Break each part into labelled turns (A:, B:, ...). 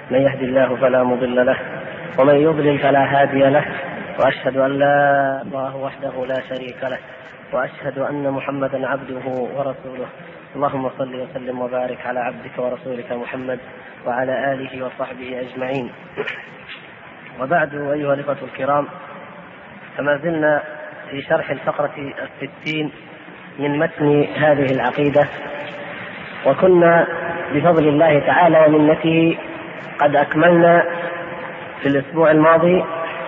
A: من يهدي الله فلا مضل له ومن يضلل فلا هادي له، وأشهد أن لا إله وحده لا شريك له، وأشهد أن محمدا عبده ورسوله. اللهم صل وسلم وبارك على عبدك ورسولك محمد وعلى آله وصحبه أجمعين. وبعد، أيها الإخوة الكرام، فما زلنا في شرح الفقرة 60 من متن هذه العقيدة، وكنا بفضل الله تعالى ومنته قد أكملنا في الأسبوع الماضي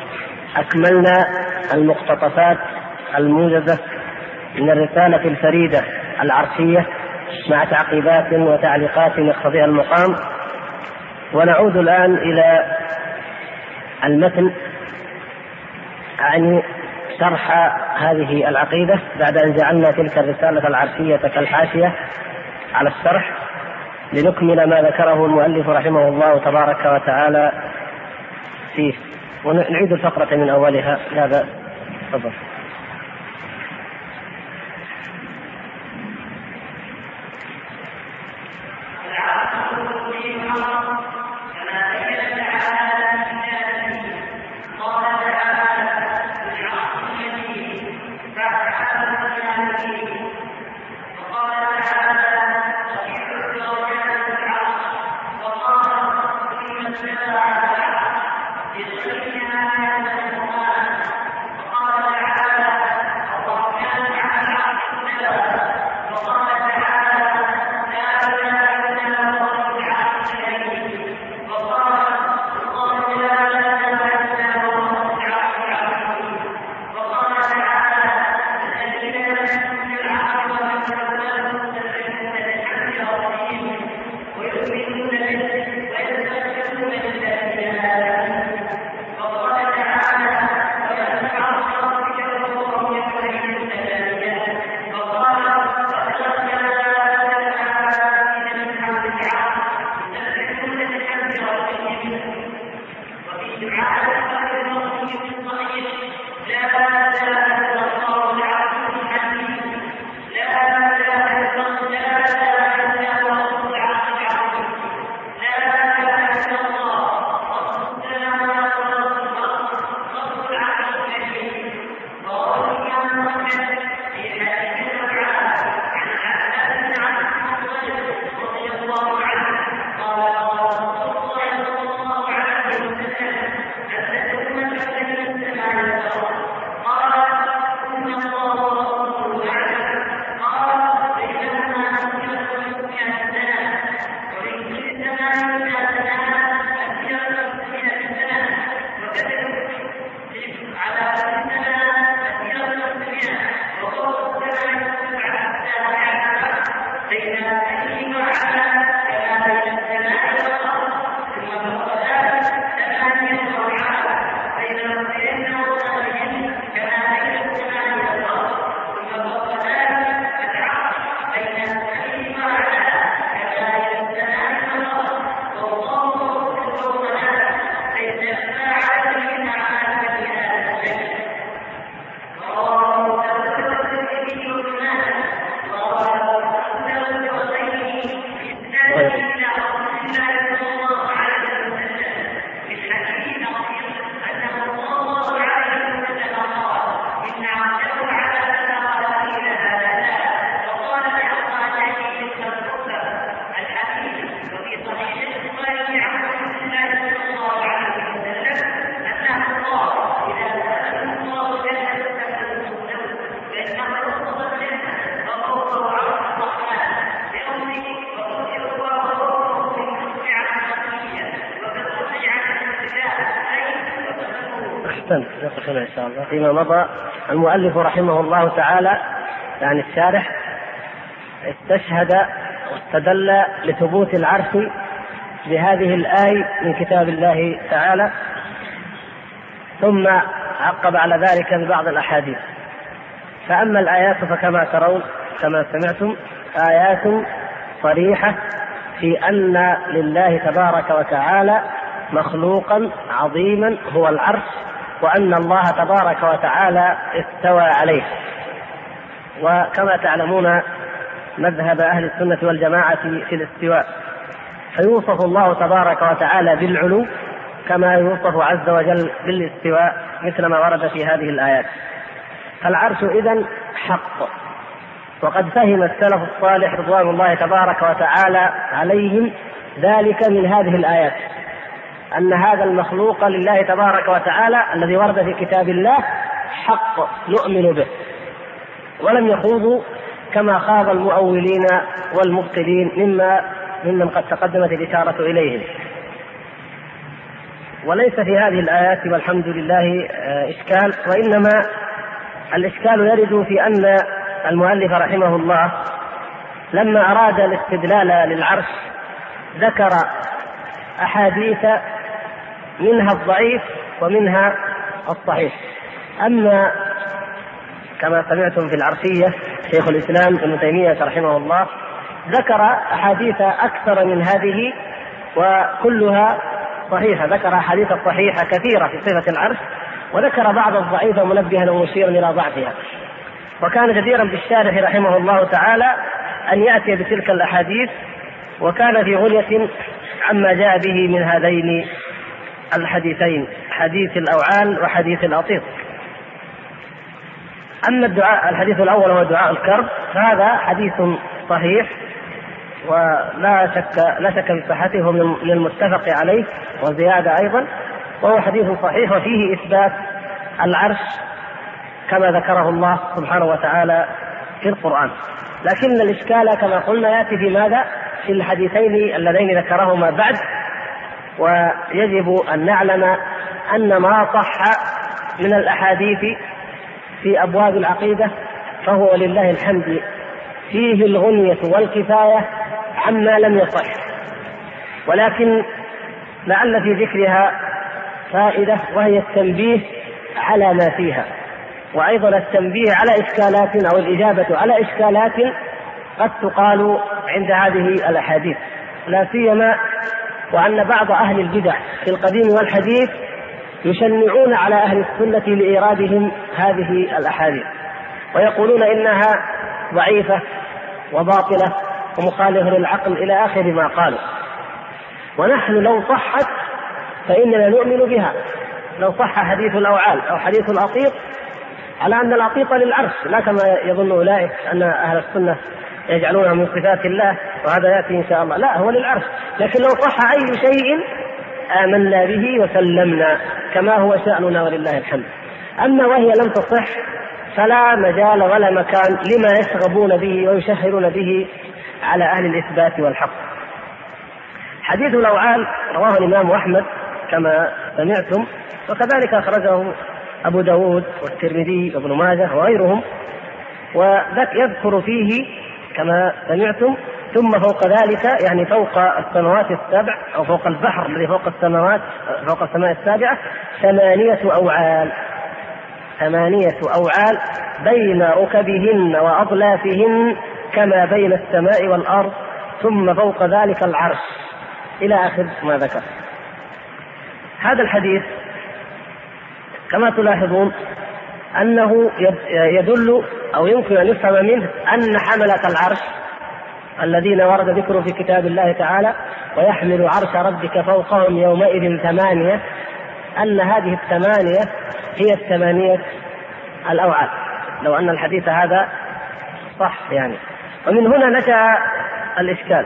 A: المقتطفات الموجزة من الرسالة الفريدة العرشية مع تعقيبات وتعليقات يقتضيها المقام. ونعود الآن إلى المتن، يعني شرح هذه العقيدة بعد أن جعلنا تلك الرسالة العرشية كالحاشية على الشرح، لنكمل ما ذكره المؤلف رحمه الله تبارك وتعالى فيه، ونعيد الفقرة من أولها. لا بأس، تفضل. إن شاء الله. فيما مضى المؤلف رحمه الله تعالى، يعني الشارح، استشهد واستدل لثبوت العرش بهذه الآية من كتاب الله تعالى، ثم عقب على ذلك ببعض الأحاديث. فأما الآيات فكما ترون كما سمعتم آيات صريحة في أن لله تبارك وتعالى مخلوقا عظيما هو العرش، وأن الله تبارك وتعالى استوى عليه. وكما تعلمون مذهب أهل السنة والجماعة في الاستواء، فيوصف الله تبارك وتعالى بالعلو كما يوصف عز وجل بالاستواء مثل ما ورد في هذه الآيات. فالعرش إذن حق، وقد فهم السلف الصالح رضوان الله تبارك وتعالى عليهم ذلك من هذه الآيات، أن هذا المخلوق لله تبارك وتعالى الذي ورد في كتاب الله حق نؤمن به، ولم يخوضوا كما خاض المؤولين والمبطلين ممن قد تقدمت الإشارة إليهم. وليس في هذه الآيات والحمد لله إشكال، وإنما الإشكال يرد في أن المؤلف رحمه الله لما أراد الاستدلال للعرش ذكر أحاديث منها الضعيف ومنها الصحيح. أما كما سمعتم في العرشية شيخ الإسلام ابن تيمية رحمه الله ذكر أحاديث أكثر من هذه وكلها صحيحة، ذكر أحاديث صحيحة كثيرة في صفة العرش، وذكر بعض الضعيفة منبها ومشيرا إلى ضعفها. وكان جديرا بالشارح رحمه الله تعالى أن يأتي بتلك الأحاديث، وكان في غنية عما جاء به من هذين الحديثين، حديث الأوعال وحديث الأطيط. أما الحديث الأول هو دعاء الكرب، فهذا حديث صحيح ولا شك في صحته من المتفق عليه وزيادة أيضا، وهو حديث صحيح وفيه إثبات العرش كما ذكره الله سبحانه وتعالى في القرآن. لكن الإشكال كما قلنا يأتي في ماذا؟ في الحديثين اللذين ذكرهما بعد. ويجب أن نعلم أن ما صح من الأحاديث في أبواب العقيدة فهو لله الحمد فيه الغنية والكفاية عما لم يصح، ولكن لعل في ذكرها فائدة، وهي التنبيه على ما فيها، وأيضا التنبيه على إشكالات أو الإجابة على إشكالات قد تقال عند هذه الأحاديث، لا سيما وأن بعض أهل البدع في القديم والحديث يشنعون على أهل السنة لإيرادهم هذه الأحاديث، ويقولون إنها ضعيفة وباطلة ومخالفة للعقل إلى آخر ما قالوا. ونحن لو صحت فإننا نؤمن بها، لو صح حديث الأوعال أو حديث الأطيط، على أن الأطيط للعرش لا كما يظن أولئك أن أهل السنة يجعلونها من صفات الله وهذا يأتي إن شاء الله، لا هو للعرش. لكن لو صح أي شيء آمنا به وسلمنا كما هو شأننا ولله الحمد. أما وهي لم تصح فلا مجال ولا مكان لما يشغبون به ويشهرون به على أهل الإثبات والحق. حديث الأوعال رواه الإمام أحمد كما سمعتم، وكذلك أخرجه أبو داود والترمذي وابن ماجه وغيرهم، ويذكر فيه كما سمعتم ثم فوق ذلك، يعني فوق السماوات السبع أو فوق البحر الذي فوق السماوات فوق السماء السابعة 8 أوعال، 8 أوعال بين ركبهن وأضلافهن كما بين السماء والأرض، ثم فوق ذلك العرش إلى آخر ما ذكر. هذا الحديث كما تلاحظون أنه يدل أو يمكن أن يفهم منه أن حملة العرش الذين ورد ذكره في كتاب الله تعالى ويحمل عرش ربك فوقهم يومئذ 8، أن هذه 8 هي 8 الأوعال، لو أن الحديث هذا صح يعني. ومن هنا نشأ الإشكال،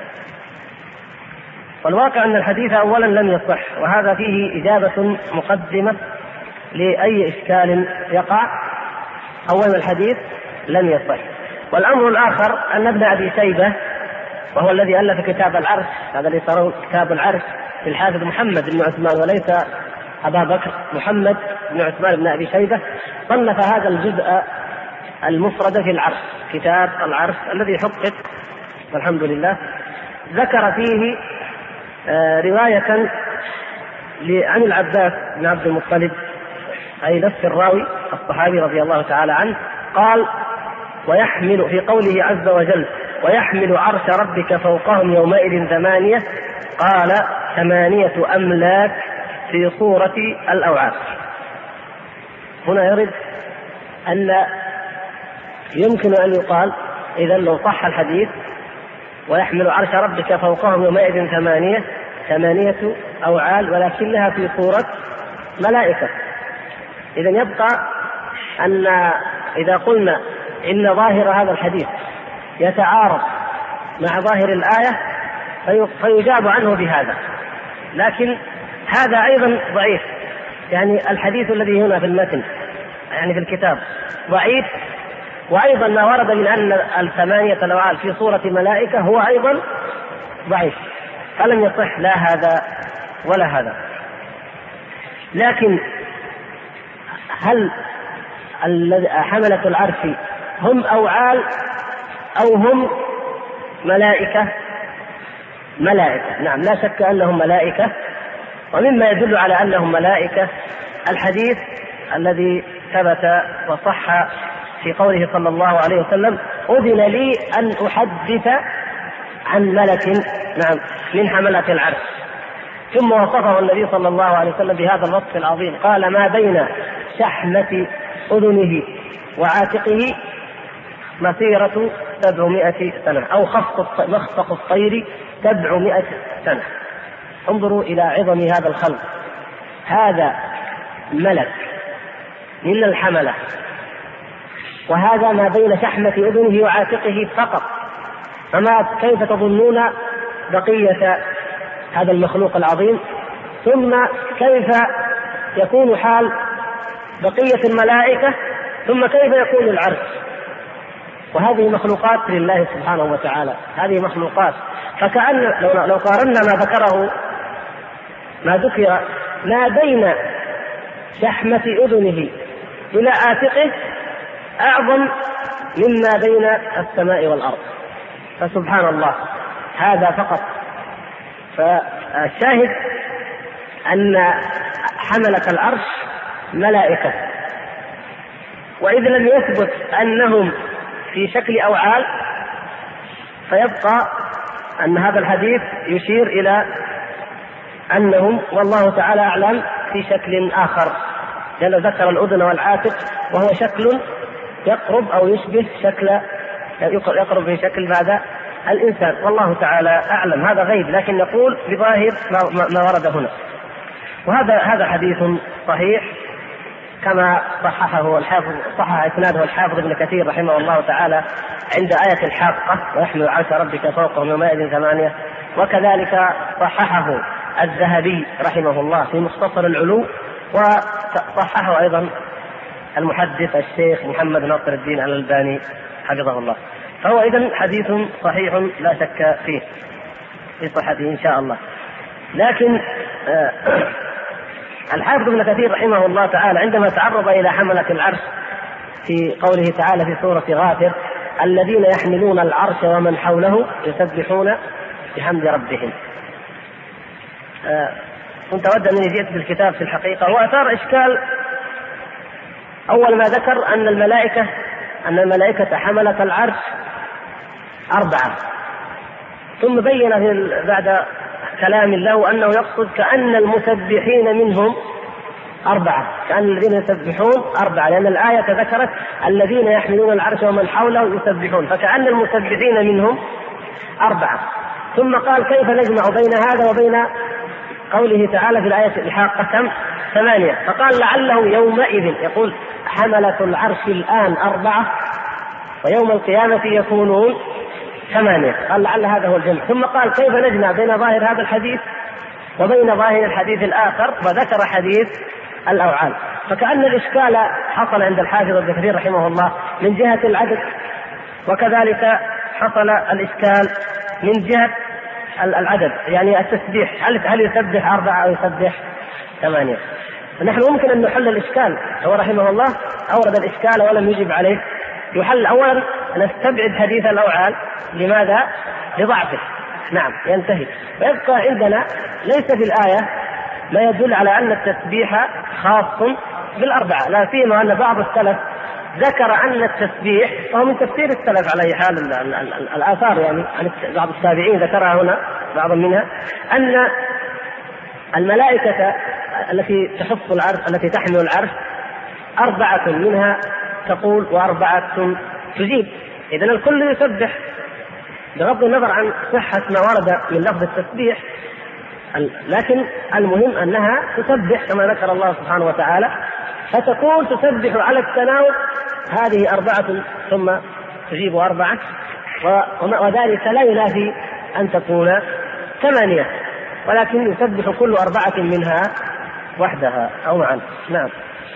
A: والواقع أن الحديث أولا لم يصح، وهذا فيه إجابة مقدمة لأي إشكال يقع. أولا الحديث لم يصح. والأمر الآخر أن ابن أبي شيبة وهو الذي ألف كتاب العرش، هذا الذي ترون كتاب العرش للحافظ محمد بن عثمان وليس أبا بكر، محمد بن عثمان بن أبي شيبة، صنف هذا الجزء المفرد في العرش، كتاب العرش الذي حقق والحمد لله. ذكر فيه رواية عن العباس بن عبد المطلب، أي نفس الراوي الصحابي رضي الله تعالى عنه، قال: ويحمل في قوله عز وجل ويحمل عرش ربك فوقهم يومئذ 8، قال 8 أملاك في صورة الأوعال. هنا يرد أن يمكن أن يقال إذن لو صح الحديث ويحمل عرش ربك فوقهم يومئذ ثمانية أوعال ولكنها في صورة ملائكة. إذن يبقى أن إذا قلنا إن ظاهر هذا الحديث يتعارض مع ظاهر الآية فيجاب عنه بهذا، لكن هذا أيضا ضعيف. يعني الحديث الذي هنا في المتن يعني في الكتاب ضعيف، وأيضا ما ورد من أن 8 الأوعال في صورة ملائكة هو أيضا ضعيف، فلم يصح لا هذا ولا هذا. لكن هل حملة العرش هم أوعال أو هم ملائكة؟ ملائكة، نعم، لا شك أنهم ملائكة. ومما يدل على أنهم ملائكة الحديث الذي ثبت وصح في قوله صلى الله عليه وسلم: أذن لي أن أحدث عن ملك، نعم، من حملة العرش. ثم وصفه النبي صلى الله عليه وسلم بهذا الوصف العظيم، قال: ما بين شحمة أذنه وعاتقه مسيرة 700 سنة، أو مخفق الطير 700 سنة. انظروا إلى عظم هذا الخلق، هذا ملك من الحملة، وهذا ما بين شحمة أذنه وعاتقه فقط. فما كيف تظنون بقية هذا المخلوق العظيم؟ ثم كيف يكون حال بقية الملائكة؟ ثم كيف يكون العرش؟ وهذه مخلوقات لله سبحانه وتعالى، هذه مخلوقات. فكأن لو قارنا ما ذكر ما بين شحمة أذنه إلى عاتقه أعظم مما بين السماء والأرض، فسبحان الله، هذا فقط. فالشاهد أن حملة العرش ملائكة، وإذا لم يثبت أنهم في شكل أوعال فيبقى أن هذا الحديث يشير إلى أنهم والله تعالى أعلم في شكل آخر، لأن ذكر الأذن والعاتق وهو شكل يقرب أو يشبه شكل يقرب في شكل هذا الإنسان، والله تعالى أعلم، هذا غيب، لكن نقول بظاهر ما ورد هنا. وهذا حديث صحيح كما صحح إسناده الحافظ ابن كثير رحمه الله تعالى عند آية الحاقة: ويحمل عرش ربك فوقهم يومئذ 8. وكذلك صححه الذهبي رحمه الله في مختصر العلو، وصححه أيضا المحدث الشيخ محمد ناصر الدين الألباني حفظه الله. فهو إذن حديث صحيح لا شك فيه في صحته إن شاء الله. لكن الحافظ ابن كثير رحمه الله تعالى عندما تعرض إلى حملة العرش في قوله تعالى في سورة غافر: الذين يحملون العرش ومن حوله يسبحون بحمد ربهم، كنت أود أنني جئت بالكتاب في الحقيقة، وأثار إشكال. أول ما ذكر أن الملائكة حملة العرش 4، ثم بين بعد كلام الله أنه يقصد كأن المسبحين منهم 4، كأن الذين يسبحون 4، لأن الآية ذكرت الذين يحملون العرش ومن حوله يسبحون، فكأن المسبحين منهم 4. ثم قال: كيف نجمع بين هذا وبين قوله تعالى في الآية الحاقة كم؟ 8. فقال: لعله يومئذ يقول حملة العرش الآن 4 ويوم القيامة يكونون 8، قال لعل هذا هو الجمع. ثم قال: كيف نجمع بين ظاهر هذا الحديث وبين ظاهر الحديث الآخر؟ وذكر حديث الأوعال. فكأن الإشكال حصل عند الحافظ ابن كثير رحمه الله من جهة العدد، وكذلك حصل الإشكال من جهة العدد، يعني التسبيح، هل يسبح 4 أو يسبح 8؟ فنحن ممكن أن نحل الإشكال. هو رحمه الله أورد الإشكال ولم يجب عليه. يحل أولا نستبعد حديث الأوعال، لماذا؟ لضعفه، نعم، ينتهي. ويبقى عندنا ليس في الآية ما يدل على أن التسبيح خاص بال4، لا سيما أن بعض السلف ذكر أن التسبيح، وهو من تفسير السلف على أي حال الآثار، يعني عن بعض التابعين ذكرها هنا بعض منها، أن الملائكة التي تحف العرش التي تحمل العرش 4 منها تقول و4 تجيب، إذن الكل يسبح. بغض النظر عن صحة ما ورد من لفظ التسبيح، لكن المهم أنها تسبح كما ذكر الله سبحانه وتعالى، فتكون تسبح على التناوب هذه 4 ثم تجيب 4، وذلك لا ينافي أن تكون 8، ولكن يسبح كل 4 منها وحدها أو معا. نعم.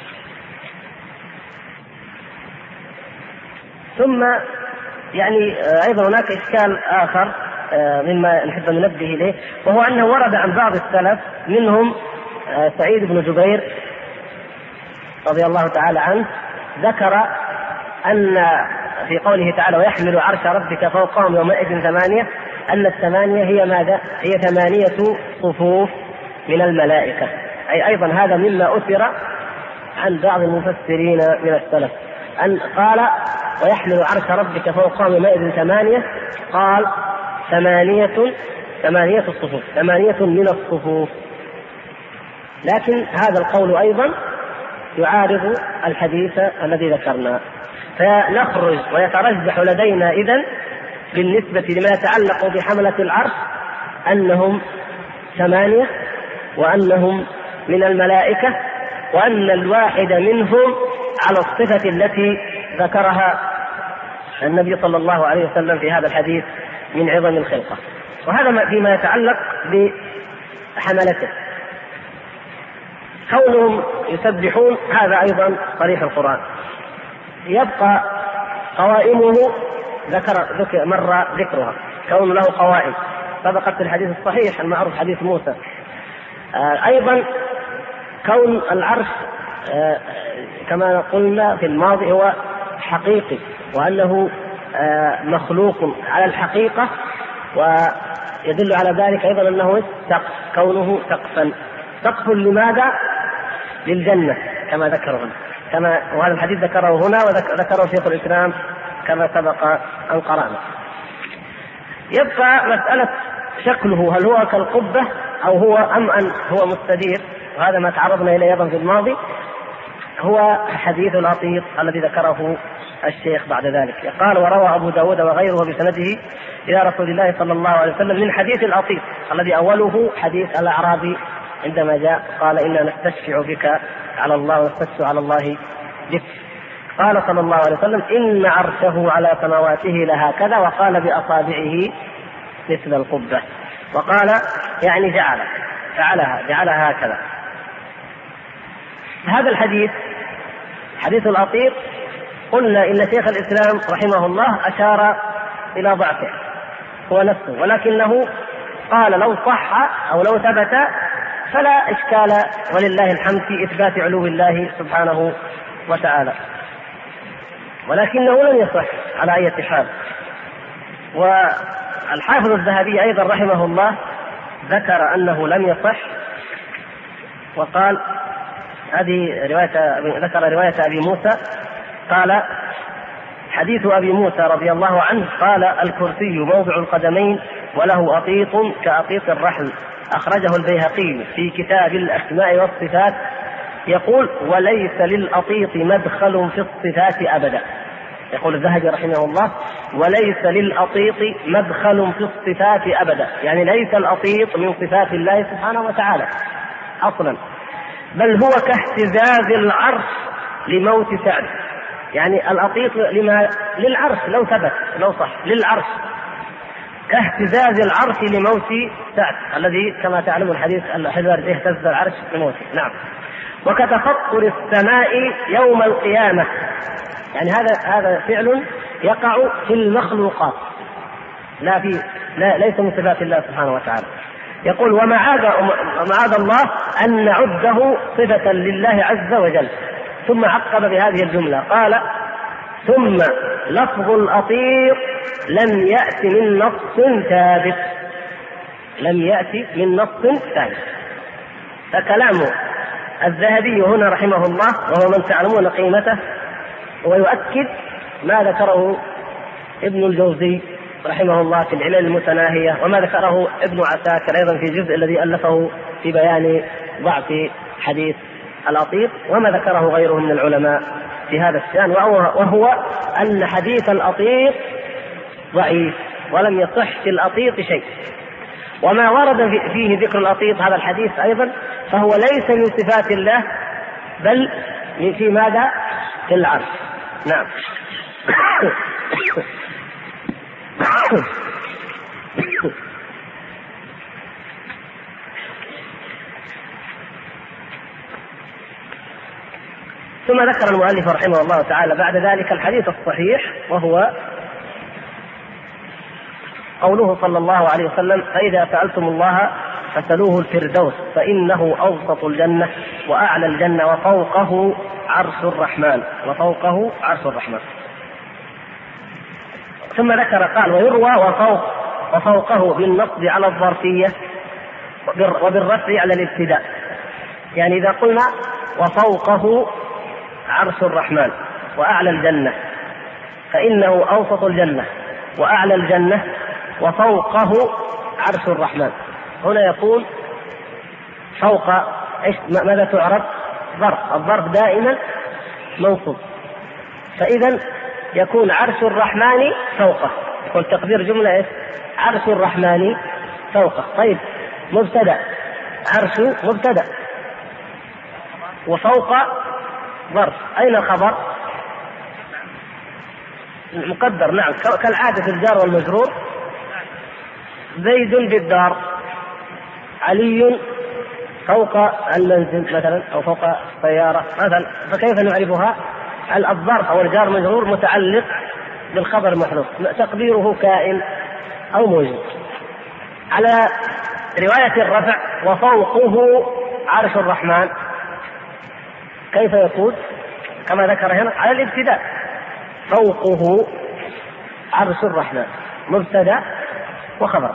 A: ثم يعني أيضا هناك إشكال آخر مما نحب أن ننبه إليه، وهو أنه ورد عن بعض السلف منهم سعيد بن جبير رضي الله تعالى عنه، ذكر أن في قوله تعالى ويحمل عرش ربك فوقهم يومئذ 8، أن 8 هي ماذا؟ هي 8 صفوف من الملائكة. أي أيضا هذا مما أثر عن بعض المفسرين من السلف، أن قال ويحمل عرش ربك فوقهم يومئذ 8، قال 8 الصفوف، 8 من الصفوف. لكن هذا القول أيضا يعارض الحديث الذي ذكرنا، فنخرج ويترجح لدينا إذن بالنسبة لما يتعلق بحملة العرش أنهم 8، وأنهم من الملائكة، وأن الواحد منهم على الصفة التي ذكرها النبي صلى الله عليه وسلم في هذا الحديث من عظم الخلقة. وهذا فيما يتعلق بحملته. كونهم يسبحون هذا أيضا صريح القرآن. يبقى قوائمه مر ذكرها، كون له قوائم سبقت في الحديث الصحيح المعروف حديث موسى. أيضا كون العرش كما قلنا في الماضي هو حقيقي، وأنه مخلوق على الحقيقة، ويدل على ذلك أيضا أنه سقف، كونه سقفا. سقف لماذا؟ للجنة كما ذكره هنا، وهذا الحديث ذكره هنا وذكره شيخ الإسلام كما سبق أن قرأنا. يبقى مسألة شكله، هل هو كالقبة أو هو أن هو مستدير، وهذا ما تعرضنا إليه أيضا في الماضي، هو حديث الأطيط الذي ذكره الشيخ بعد ذلك. قال وروى أبو داود وغيره بسنده إلى رسول الله صلى الله عليه وسلم من حديث الأطيط الذي أوله حديث الأعرابي عندما جاء قال إنا نستشفع بك على الله ونستشفع على الله بك. قال صلى الله عليه وسلم إن عرشه على سماواته لهكذا، وقال بأصابعه مثل القبة، وقال يعني جعلها هكذا. هذا الحديث حديث الأطيط قلنا إن شيخ الإسلام رحمه الله أشار إلى ضعفه هو نفسه، ولكنه قال لو صح أو لو ثبت فلا إشكال ولله الحمد في إثبات علو الله سبحانه وتعالى، ولكنه لم يصح على أي حال. والحافظ الذهبي أيضا رحمه الله ذكر أنه لم يصح، وقال هذه ذكر رواية أبي موسى، قال حديث أبي موسى رضي الله عنه قال الكرسي موضع القدمين وله أطيط كأطيط الرحل، أخرجه البيهقي في كتاب الأسماء والصفات، يقول وليس للأطيط مدخل في الصفات أبدا. يقول الذهبي رحمه الله وليس للأطيط مدخل في الصفات أبدا، يعني ليس الأطيط من صفات الله سبحانه وتعالى أصلا، بل هو كاهتزاز العرش لموت سعد. يعني الأطيط للعرش لو ثبت لو صح للعرش، كاهتزاز العرش لموت سعد الذي كما تعلم الحديث الحذر اهتز العرش لموته. نعم. وكتفطر السماء يوم القيامة، يعني هذا فعل يقع في المخلوقات ليس من صفات الله سبحانه وتعالى. يقول ومعاذ الله أن نعده صفة لله عز وجل، ثم عقب بهذه الجملة قال ثم لفظ الأطير لم يأتي من نص ثابت، لم يأتي من نص ثابت. فكلام الذهبي هنا رحمه الله وهو من تعلمون قيمته، ويؤكد ما ذكره ابن الجوزي رحمه الله في العلل المتناهية، وما ذكره ابن عساكر أيضا في الجزء الذي ألفه في بيان ضعف حديث الأطيط، وما ذكره غيره من العلماء في هذا الشأن، وهو أن حديث الأطيط ضعيف ولم يصح في الأطيط شيء. وما ورد فيه ذكر الأطيط هذا الحديث أيضا فهو ليس من صفات الله بل في ماذا؟ في العرش. نعم. ثم ذكر المؤلف رحمه الله تعالى بعد ذلك الحديث الصحيح، وهو قوله صلى الله عليه وسلم: فإذا سألتم الله فسألوه الفردوس فإنه أوسط الجنة وأعلى الجنة وفوقه عرش الرحمن. وفوقه عرش الرحمن. ثم ذكر قال: ويروى وفوقه بالنصب على الظرفية وبالرفع على الابتداء. يعني إذا قلنا وفوقه عرش الرحمن وأعلى الجنة فإنه أوسط الجنة وأعلى الجنة وفوقه عرش الرحمن. هنا يقول فوق ماذا تعرف؟ ظرف. الظرف دائما منصوب، فإذا يكون عرش الرحمن فوقه. يكون تقدير جملة عرش الرحمن فوقه. طيب مبتدأ، عرش مبتدأ وفوق ظرف. أين الخبر؟ مقدر. نعم، كالعادة في الجار والمجرور. زيد بالدار، علي فوق المنزل مثلا أو فوق السيارة مثلا. فكيف نعرفها؟ الظرف أو الجار مجرور متعلق بالخبر محذوف، تقديره كائن أو موجود. على رواية الرفع وفوقه عرش الرحمن كيف يكون؟ كما ذكر هنا على الابتداء: فوقه عرش الرحمن، مبتدأ وخبر.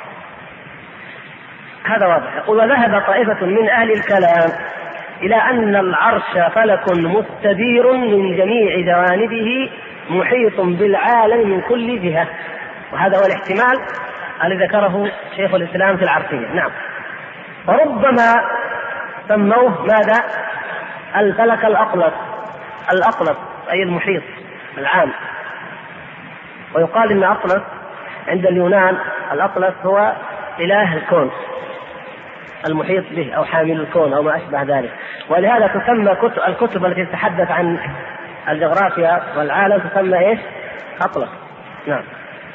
A: هذا واضح. يقول: وذهب طائفة من أهل الكلام إلى أن العرش فلك مستدير من جميع جوانبه محيط بالعالم من كل جهة. وهذا هو الاحتمال الذي ذكره شيخ الإسلام في العرشية. نعم. وربما سموه ماذا؟ الفلك الأقلس. الأقلس أي المحيط العام. ويقال إن أقلس عند اليونان الأقلس هو إله الكون المحيط به أو حامل الكون أو ما أشبه ذلك. ولهذا تسمى الكتب التي تتحدث عن الجغرافيا والعالم تسمى إيش؟ أقلس. نعم.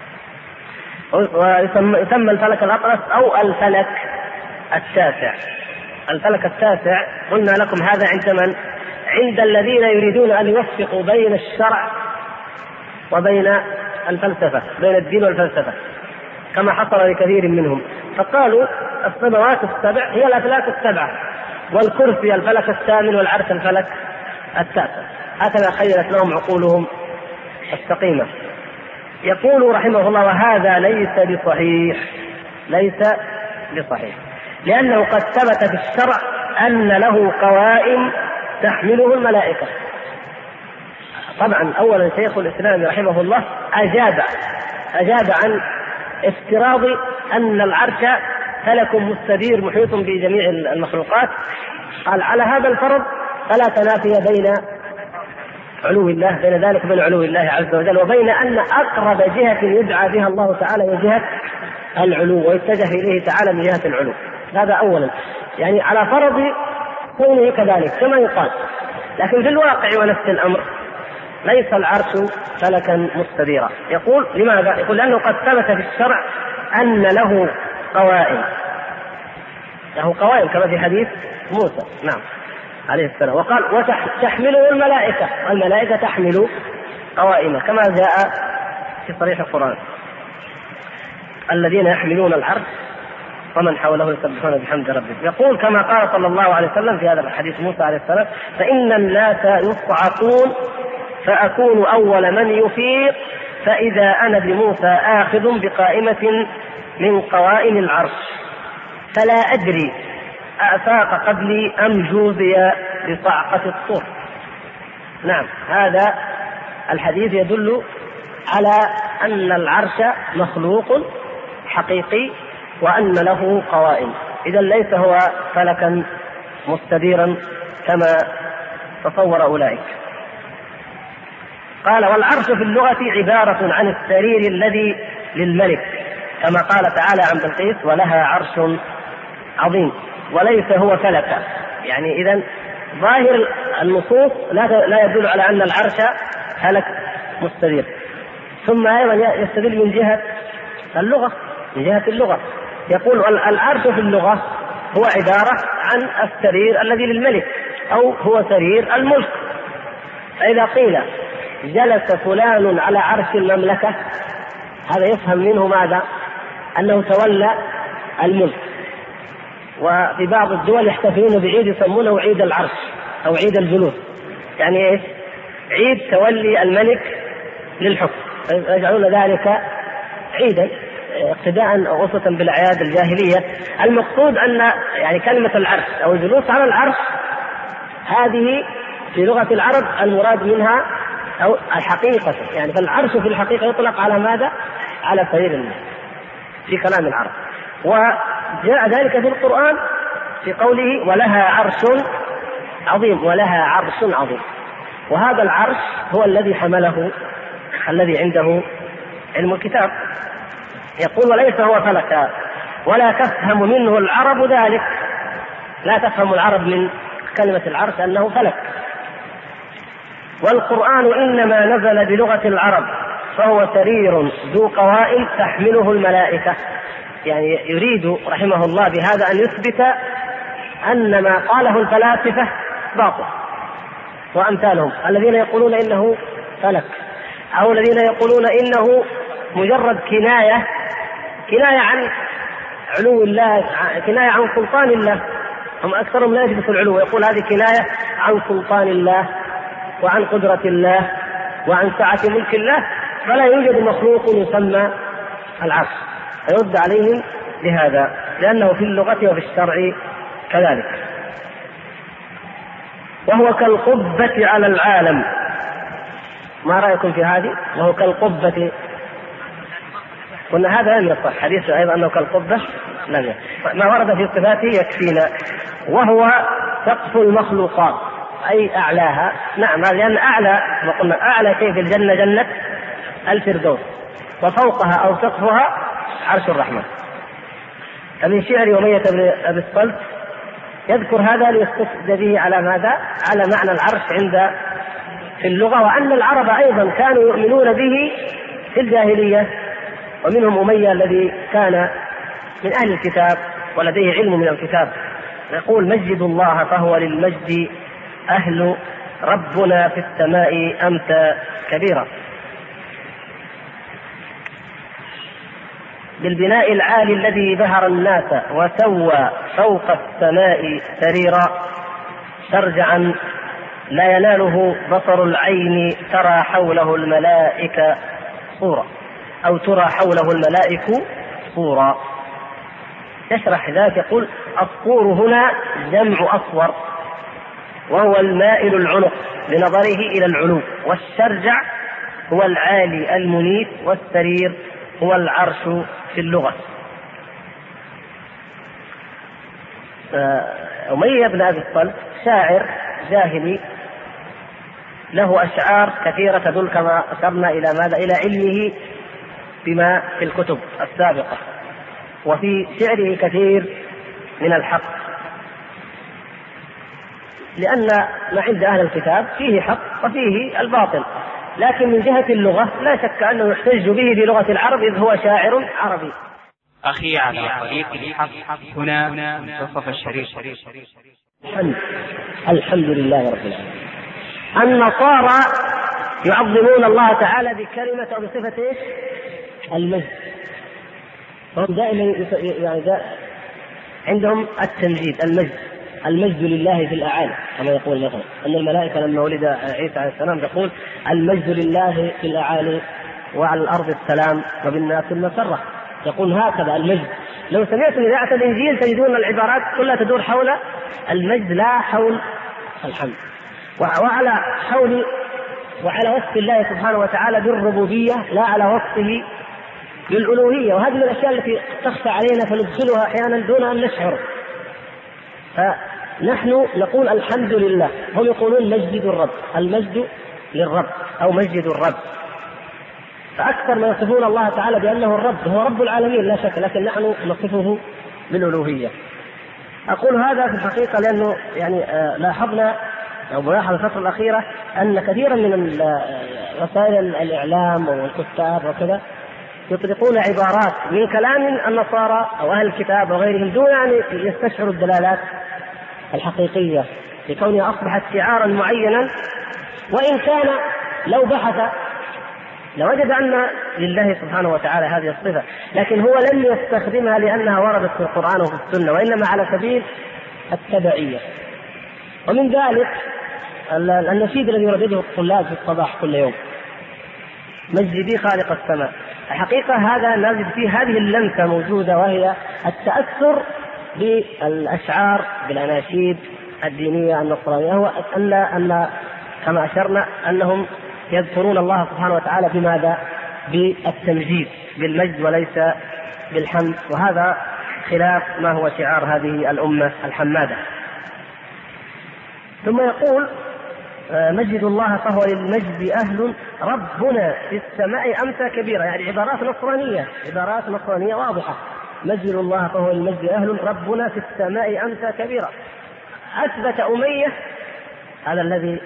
A: ويسمى الفلك الأقلس أو الفلك التاسع. الفلك التاسع قلنا لكم هذا عند من؟ عند الذين يريدون أن يوفقوا بين الشرع وبين الفلسفة، بين الدين والفلسفة، كما حصل لكثير منهم. فقالوا السماوات السبع هي الأفلاك السبعة، والكرسي الفلك الثامن، والعرش الفلك التاسع. هكذا خيلت لهم عقولهم السقيمة. يقول رحمه الله: وهذا ليس بصحيح. ليس بصحيح لأنه قد ثبت في الشرع أن له قوائم تحمله الملائكة. طبعا أولا شيخ الإسلام رحمه الله أجاب عن افتراض أن العرش فلك مستدير محيط بجميع المخلوقات. قال: على هذا الفرض فلا تنافي بين علو الله، بين ذلك بين علو الله عز وجل وبين أن أقرب جهة يدعى بها الله تعالى هي جهة العلو، ويتجه إليه تعالى من جهة العلو. هذا أولا، يعني على فرض كونه كذلك كما يقال. لكن في الواقع ونفس الأمر ليس العرش فلكا مستديرا. يقول: لماذا؟ يقول: لأنه قد ثبت في الشرع أن له قوائم. له قوائم كما في حديث موسى نعم عليه السلام. وقال: وتحمله الملائكة، والملائكة تحمل قوائم كما جاء في صريح القرآن: الذين يحملون العرش ومن حوله يسبحون بحمد ربهم. يقول كما قال صلى الله عليه وسلم في هذا الحديث موسى عليه السلام: فإن الناس يصعقون فأكون أول من يفيق، فإذا أنا بموسى آخذ بقائمة من قوائم العرش، فلا أدري أفاق قبلي أم جوزي بصعقة الطور. نعم، هذا الحديث يدل على أن العرش مخلوق حقيقي وأن له قوائم. إذن ليس هو فلكا مستديرا كما تصور أولئك. قال: والعرش في اللغة عبارة عن السرير الذي للملك، كما قال تعالى عن بلقيس ولها عرش عظيم وليس هو فلك. يعني إذن ظاهر النصوص لا يدل على أن العرش فلك مستدير. ثم أيضا يستدل من جهة اللغة، من جهة اللغة يقول العرش في اللغة هو عبارة عن السرير الذي للملك أو هو سرير الملك. فإذا قيل جلس فلان على عرش المملكة هذا يفهم منه ماذا؟ أنه تولى الملك. وفي بعض الدول يحتفلون بعيد يسمونه عيد العرش أو عيد الجلوس، يعني إيش؟ عيد تولي الملك للحكم، يجعلون ذلك عيدا اقتداء أو أسوة بالأعياد الجاهلية. المقصود أن يعني كلمة العرش أو الجلوس على العرش هذه في لغة العرب المراد منها أو الحقيقة، يعني فالعرش في الحقيقة يطلق على ماذا؟ على سرير الملك في كلام العرب. وجاء ذلك في القرآن في قوله ولها عرش عظيم، ولها عرش عظيم. وهذا العرش هو الذي حمله الذي عنده علم الكتاب. يقول وليس هو فلك ولا تفهم منه العرب ذلك، لا تفهم العرب من كلمة العرش أنه فلك. والقرآن إنما نزل بلغة العرب فهو سرير ذو قوائم تحمله الملائكة. يعني يريد رحمه الله بهذا أن يثبت أن ما قاله الفلاسفة باطل وأمثالهم الذين يقولون إنه فلك، أو الذين يقولون إنه مجرد كناية عن علو الله، كناية عن سلطان الله. هم أكثرهم لا يثبت العلو، يقول هذه كناية عن سلطان الله وعن قدرة الله وعن سعة ملك الله، فلا يوجد مخلوق يسمى العرش. فيرد عليهم بهذا لأنه في اللغة وفي الشرع كذلك. وهو كالقبة على العالم. ما رأيكم في هذه؟ وهو كالقبة، قلنا هذا لم يصح، حديث أيضا أنه كالقبة لم يصح، ما ورد في صفاته يكفينا. وهو سقف المخلوقات أي أعلاها. نعم، لأن أعلى ما قلنا أعلى شيء في الجنة جنة الفردوس، وفوقها أو سقفها عرش الرحمن. فمن شعر أمية بن أبي الصلت يذكر هذا ليستشهد به على ماذا؟ على معنى العرش عند في اللغة، وأن العرب أيضا كانوا يؤمنون به في الجاهلية، ومنهم أمية الذي كان من أهل الكتاب ولديه علم من الكتاب. يقول مجد الله فهو للمجد أهل، ربنا في السماء أمتى كبيرا. بالبناء العالي الذي بهر الناس وسوى فوق السماء سريرا، شرجعا لا يناله بصر العين، ترى حوله الملائكة صورا أو ترى حوله الملائكة صورا. يشرح ذلك يقول الصور هنا جمع أصور، وهو المائل العنق بنظره إلى العلو، والشرجع هو العالي المنيف، والسرير هو العرش في اللغة. أمية بن أبي الصلت شاعر جاهلي له أشعار كثيرة تدل كما أشرنا إلى ماذا؟ إلى علمه بما في الكتب السابقة، وفي شعره كثير من الحق، لأن ما عند أهل الكتاب فيه حق وفيه الباطل. لكن من جهة اللغة لا شك أنه يحتج به بلغة العرب إذ هو شاعر عربي.
B: أخي على طريق الحق هنا منتصف الشريف.
A: الحمد لله رب العالمين. النصارى يعظمون الله تعالى بكلمة أو بصفة إيش؟ المجد. هم دائما يعني عندهم التمجيد، المجد لله في الأعالي، كما يقول مثلا أن الملائكة لما ولد عيسى عليه السلام تقول المجد لله في الأعالي وعلى الأرض السلام وبالناس المسرة. يقول هكذا المجد. لو سمعتم إذاعة الإنجيل تجدون العبارات كلها تدور حول المجد لا حول الحمد، وعلى وصف الله سبحانه وتعالى بالربوبية لا على وصفه بالألوهية. وهذه من الأشياء التي تخفى علينا فندخلها أحيانا دون أن نشعر. فنحن نقول الحمد لله، هم يقولون مجد الرب، المجد للرب أو مجد الرب. فأكثر ما يصفون الله تعالى بأنه الرب، هو رب العالمين لا شك، لكن نحن نصفه بالألوهية. أقول هذا في الحقيقة لأنه يعني لاحظنا أو ملاحظ الفترة الأخيرة أن كثيرا من وسائل الإعلام والكتاب وكذا يطلقون عبارات من كلام النصارى أو أهل الكتاب وغيرهم دون أن يستشعروا الدلالات الحقيقية، لكونها أصبحت شعارا معينا، وإن كان لو بحث لوجد أن لله سبحانه وتعالى هذه الصفة، لكن هو لم يستخدمها لأنها وردت في القرآن وفي السنة، وإنما على سبيل التبعية. ومن ذلك النشيد الذي يردده الطلاب في الصباح كل يوم: مجدي خالق السماء. الحقيقة هذا نجد فيه هذه اللمسة موجودة، وهي التأثر بالأشعار بالأناشيد الدينية النصرانية، هو أن كما أشرنا أنهم يذكرون الله سبحانه وتعالى بماذا؟ بالتمجيد، بالمجد وليس بالحمد، وهذا خلاف ما هو شعار هذه الأمة الحمادة. ثم يقول: مجد الله فهو للمجد أهل، ربنا في السماء أمسى كبيرة. يعني عبارات نصرانية واضحة: مجد الله فهو للمجد أهل، ربنا في السماء أمسى كبيرة. أثبت أمية هذا الذي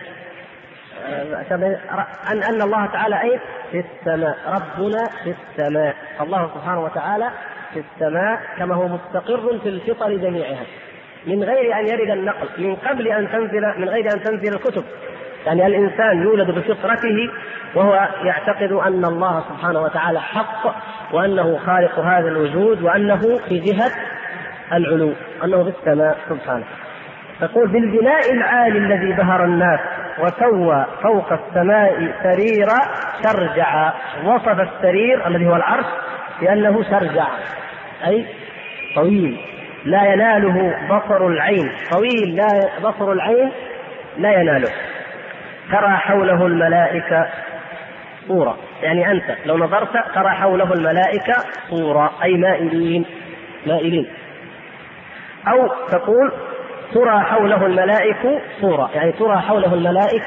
A: أن الله تعالى أي في السماء، ربنا في السماء، الله سبحانه وتعالى في السماء كما هو مستقر في الفطر جميعها، من غير أن يرد النقل، من غير أن تنزل الكتب. يعني الإنسان يولد بفطرته وهو يعتقد أن الله سبحانه وتعالى حق، وأنه خالق هذا الوجود، وأنه في جهة العلو، أنه في السماء سبحانه. تقول: بالبناء العالي الذي بهر الناس وسوى فوق السماء سريرا شرجع. وصف السرير الذي هو العرش بأنه شرجع، أي طويل لا يناله بصر العين، طويل لا بصر العين لا يناله. ترى حوله الملائكة صورة، يعني أنت لو نظرت ترى حوله الملائكة صورة، أي مائلين. أو تقول: ترى حوله الملائكة صورة، يعني ترى حوله الملائكة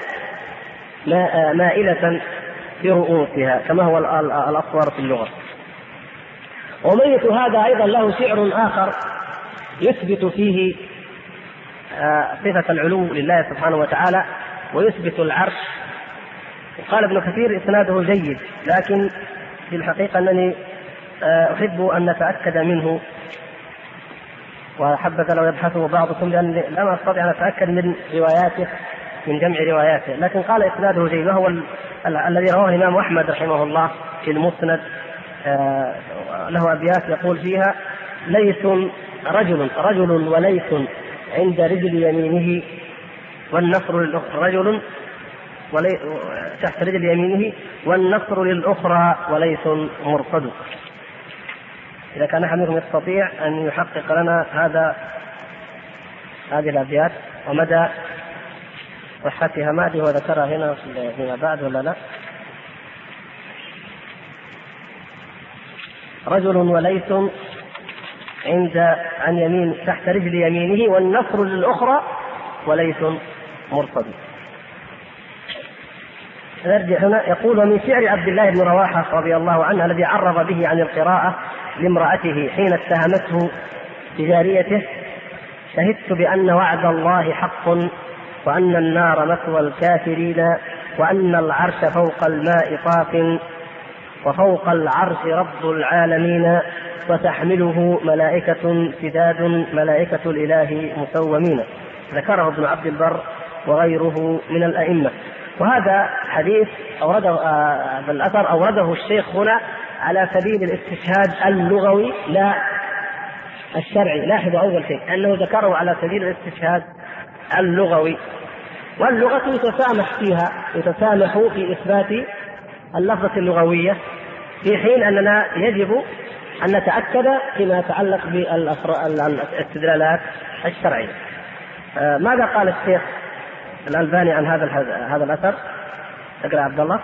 A: مائلة في رؤوسها، كما هو الأصور في اللغة. وميت هذا أيضا له شعر آخر يثبت فيه صفة العلو لله سبحانه وتعالى ويثبت العرش. وقال ابن كثير: إسناده جيد، لكن في الحقيقة أنني أحب أن نتأكد منه، وحبذا لو يبحثه بعضكم، لأن لم أستطيع أن أتأكد من رواياته، من جمع رواياته، لكن قال إسناده جيد، وهو الذي رواه الإمام أحمد رحمه الله في المسند. له أبيات يقول فيها: ليث رجل وليث عند رجل يمينه والنصر للأخرى، رجل تحت رجل يمينه والنصر للأخرى وليث مرصد. إذا كان أحد منكم يستطيع أن يحقق لنا هذه الأبيات ومدى صحتها، ما أدري هو ذكرها هنا فيما بعد ولا لا. رجل وليث عن يمين تحت رجل يمينه والنصر للأخرى وليث مرصد. نرجع هنا. يقول: ومن شعر عبد الله بن رواحة رضي الله عنه الذي عرض به عن القراءة لامرأته حين اتهمته بجاريته: شهدت بأن وعد الله حق، وأن النار مثوى الكافرين، وأن العرش فوق الماء طاف، وفوق العرش رب العالمين، وتحمله ملائكة سداد ملائكة الإله مسومين. ذكره ابن عبد البر وغيره من الأئمة. وهذا حديث بالأثر أورده الشيخ هنا على سبيل الاستشهاد اللغوي لا الشرعي. لاحظوا أول شيء أنه ذكره على سبيل الاستشهاد اللغوي، واللغة يتسامح في إثبات اللفظة اللغوية، في حين أننا يجب أن نتأكد فيما يتعلق بالاستدلالات الشرعية. ماذا قال الشيخ الألباني عن هذا الأثر؟ اقرأ عبد الله.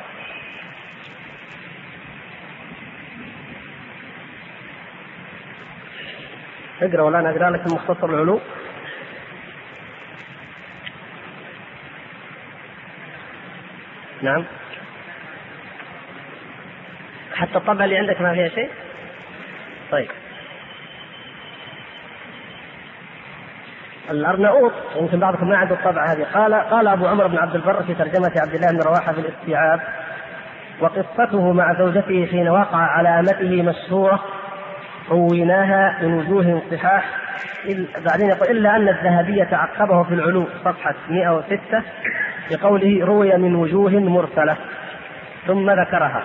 A: اقرأ ولا أنا أقرأ لك مختصر العلو. نعم. حتى الطبعة اللي عندك ما فيها شيء. طيب الأرناؤوط يمكن بعضكم ما عنده الطبعة هذه. قال أبو عمر بن عبد البر في ترجمة عبد الله بن رواحة في الاستيعاب: وقصته مع زوجته حين وقع على أمته مشهورة رويناها من وجوه صحاح. بعدين يقول: إلا أن الذهبي تعقبه في العلو صفحة 106 بقوله: روي من وجوه مرسلة، ثم ذكرها.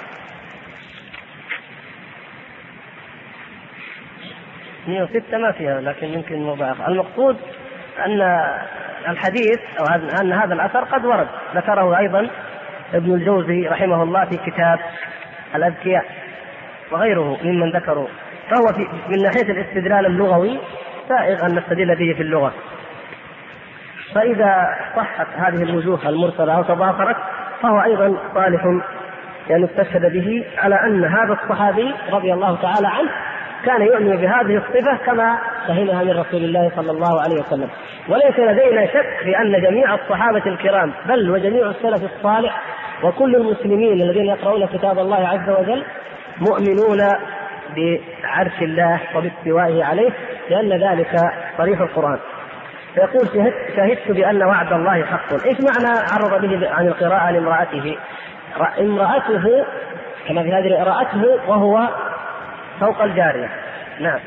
A: ما فيها، لكن يمكن مضاعف. المقصود أن الحديث أو أن هذا الأثر قد ورد، ذكره أيضا ابن الجوزي رحمه الله في كتاب الأذكياء وغيره ممن ذكروا، فهو من ناحية الاستدلال اللغوي سائغ أن نستدل به في اللغة. فإذا صحت هذه الوجوه المرسلة أو تضافرت فهو أيضا صالح يعني استشهد به على أن هذا الصحابي رضي الله تعالى عنه كان يؤمن بهذه الصفة كما فهمها من رسول الله صلى الله عليه وسلم. وليس لدينا شك في أن جميع الصحابة الكرام بل وجميع السلف الصالح وكل المسلمين الذين يقرؤون كتاب الله عز وجل مؤمنون بعرش الله وباستوائه عليه، لأن ذلك صريح القرآن. فيقول: شهدت بأن وعد الله حق. إيش معنى عرض به عن القراءة لامرأته؟ امرأته كما في هذه رأته وهو فوق الجارية. نعم.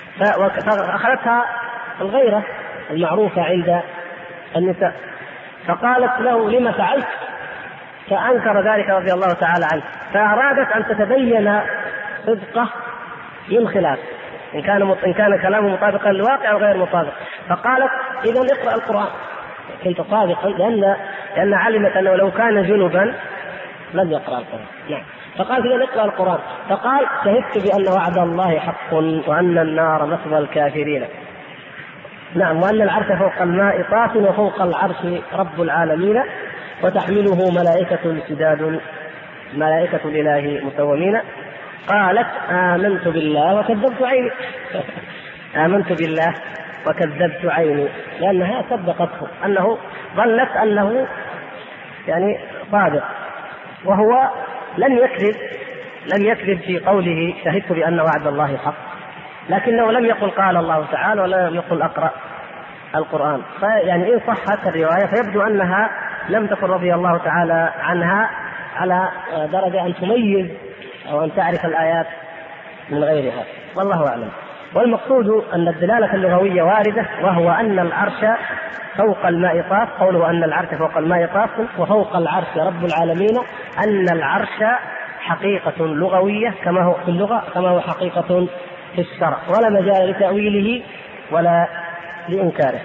A: فأخذتها الغيرة المعروفة عند النساء، فقالت له: لما فعلت؟ فأنكر ذلك رضي الله تعالى عنه، فأرادت أن تتبين صدقه بالخلاف إن كان كلامه مطابقا للواقع أو غير مطابق. فقالت: إذا اقرأ القرآن. كنت صادقا لأن علمت أنه لو كان جنبا لم يقرأ القرآن. نعم. فقال: إذا اقرأ القرآن. فقال: شهدت بأن وعد الله حق وأن النار مثوى الكافرين. نعم. وأن العرش فوق الماء طاف وفوق العرش رب العالمين وتحمله ملائكة شداد ملائكة الإله مسومين. قالت: آمنت بالله وكذبت عيني. آمنت بالله وكذبت عيني، لأنها صدقته أنه ظنت أنه يعني صادق، وهو لم يكذب في قوله شهدت بأن وعد الله حق، لكنه لم يقل قال الله تعالى ولا لم يقل أقرأ القرآن. فيعني إن صحت الرواية فيبدو أنها لم تكن رضي الله تعالى عنها على درجة أن تميز أو أن تعرف الآيات من غيرها، والله أعلم. والمقصود أن الدلالة اللغوية واردة، وهو أن العرش فوق الماء طاف. قوله أن العرش فوق الماء طاف وفوق العرش رب العالمين، أن العرش حقيقة لغوية كما هو في اللغة كما هو حقيقة في الشرع، ولا مجال لتأويله ولا لإنكاره.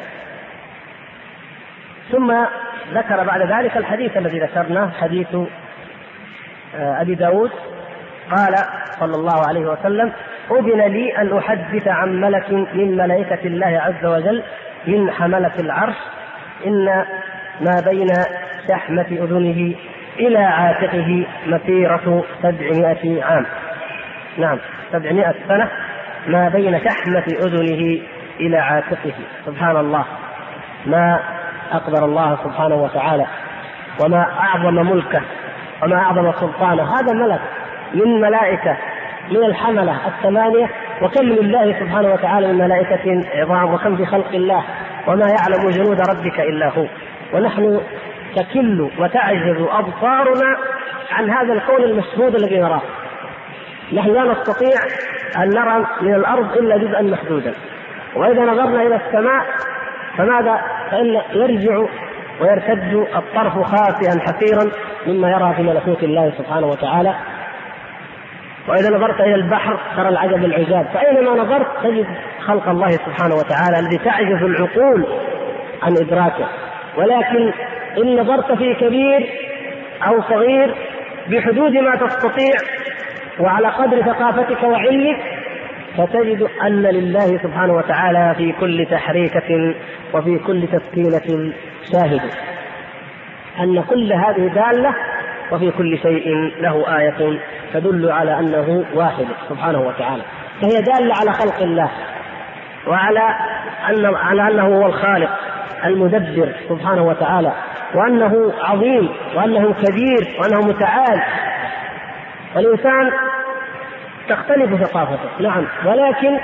A: ثم ذكر بعد ذلك الحديث الذي ذكرناه، حديث أبي داود. قال صلى الله عليه وسلم: أذن لي أن أحدث عن ملك من ملائكة الله عز وجل من حملة العرش، إن ما بين شحمة أذنه إلى عاتقه مسيرة 700 عام. نعم، 700 سنة ما بين شحمة أذنه إلى عاتقه. سبحان الله، ما أقدر الله سبحانه وتعالى، وما أعظم ملكه، وما أعظم سلطانه. هذا ملك من ملائكة من الحملة 8، وكم لله سبحانه وتعالى من ملائكة عظام، وكم في خلق الله، وما يعلم جنود ربك إلا هو. ونحن تكل وتعجز أبصارنا عن هذا الكون المشهود الذي نراه. نحن لا نستطيع أن نرى من الأرض إلا جزءا محدودا، وإذا نظرنا إلى السماء فماذا؟ فإن يرجع ويرتد الطرف خاسئا حسيرا مما يرى في ملكوت الله سبحانه وتعالى. وإذا نظرت إلى البحر ترى العجب العجاب. فأينما نظرت تجد خلق الله سبحانه وتعالى الذي تعجز العقول عن إدراكه. ولكن إن نظرت في كبير أو صغير بحدود ما تستطيع وعلى قدر ثقافتك وعلمك، فتجد أن لله سبحانه وتعالى في كل تحريكة وفي كل تسكينة شاهد، أن كل هذه دالة، وفي كل شيء له آية تدل على أنه واحد سبحانه وتعالى. فهي دالة على خلق الله، وعلى أنه هو الخالق المدبر سبحانه وتعالى، وأنه عظيم، وأنه كبير، وأنه متعال. والإنسان تختلف ثقافته نعم، ولكن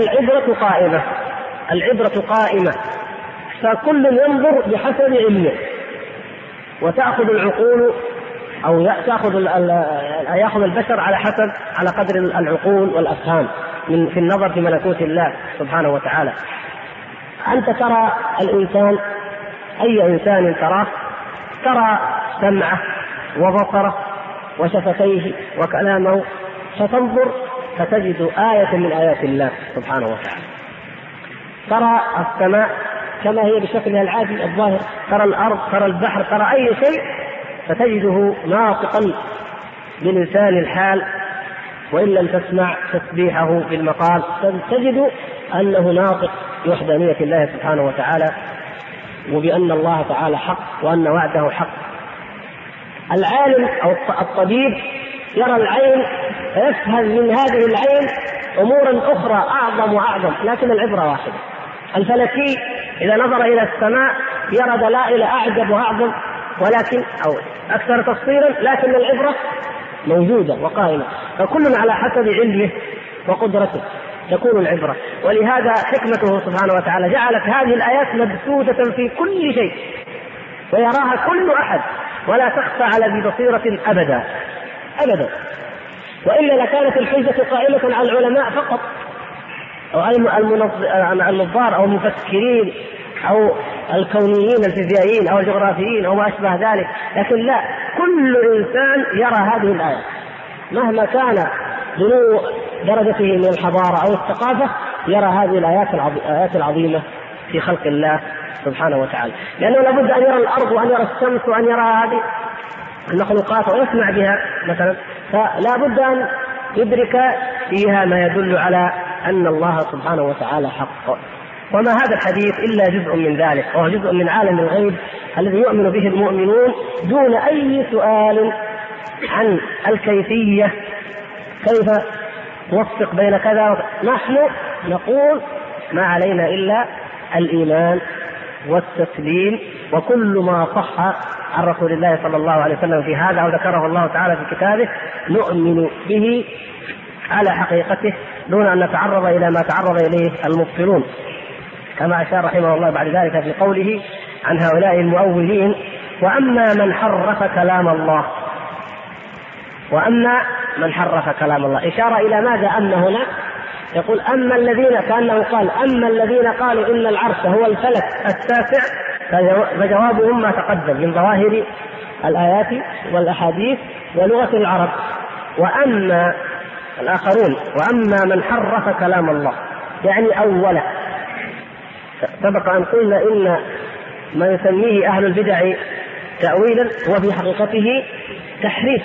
A: العبرة قائمة، فكل ينظر بحسب علمه، وتأخذ العقول أو يأخذ البشر على قدر العقول والأفهام في النظر في ملكوت الله سبحانه وتعالى. أنت ترى الإنسان، أي إنسان ترى سمعه وبصره وشفتيه وكلامه، فتنظر فتجد آية من آيات الله سبحانه وتعالى. ترى السماء كما هي بشكلها العادي الظاهر، ترى الأرض، ترى البحر، ترى أي شيء، فتجده ناطقا بلسان الحال، وإن لم تسمع تسبيحه بالمقال تجد أنه ناطق بوحدانية الله سبحانه وتعالى، وبأن الله تعالى حق، وأن وعده حق. العالم أو الطبيب يرى العين فيفهم من هذه العين أمورا أخرى أعظم وأعظم، لكن العبرة واحدة. الفلكي إذا نظر إلى السماء يرى دلائل أعجب وأعظم، ولكن أو أكثر تفصيلا، لكن العبرة موجودة وقائمة، فكل على حسب علمه وقدرته تكون العبرة. ولهذا حكمته سبحانه وتعالى جعلت هذه الآيات مبثوثة في كل شيء ويراها كل أحد، ولا تخفى على ذي بصيرة أبدا أبدا، وإلا لكانت الحجة قائمة على العلماء فقط، أو النظار أو المفكرين أو الكونيين الفيزيائيين أو الجغرافيين أو ما أشبه ذلك، لكن لا، كل إنسان يرى هذه الآية مهما كان دنو درجته من الحضارة أو الثقافة، يرى هذه الآيات العظيمة في خلق الله سبحانه وتعالى، لأنه لابد أن يرى الأرض وأن يرى الشمس وأن يرى هذه المخلوقات ويسمع بها مثلا، فلا بد أن يدرك فيها ما يدل على أن الله سبحانه وتعالى حق. وما هذا الحديث إلا جزء من ذلك، وهو جزء من عالم الغيب الذي يؤمن به المؤمنون دون أي سؤال عن الكيفية، كيف نوفق بين كذا. نحن نقول ما علينا إلا الإيمان والتسليم، وكل ما صح عن رسول الله صلى الله عليه وسلم في هذا أو ذكره الله تعالى في كتابه نؤمن به على حقيقته دون أن نتعرض إلى ما تعرض إليه المبطلون، كما أشار رحمه الله بعد ذلك في قوله عن هؤلاء المؤولين: وأما من حرف كلام الله. وأما من حرف كلام الله إشارة إلى ماذا؟ أما هنا يقول أما الذين، كأنه قال أما الذين قالوا إن العرش هو الفلك التاسع، فجوابهم ما تقدم من ظواهر الآيات والأحاديث ولغة العرب. وأما الآخرون وأما من حرف كلام الله يعني أولا. سبق أن قلنا إن ما يسميه أهل البدع تأويلا هو في حقيقته تحريف،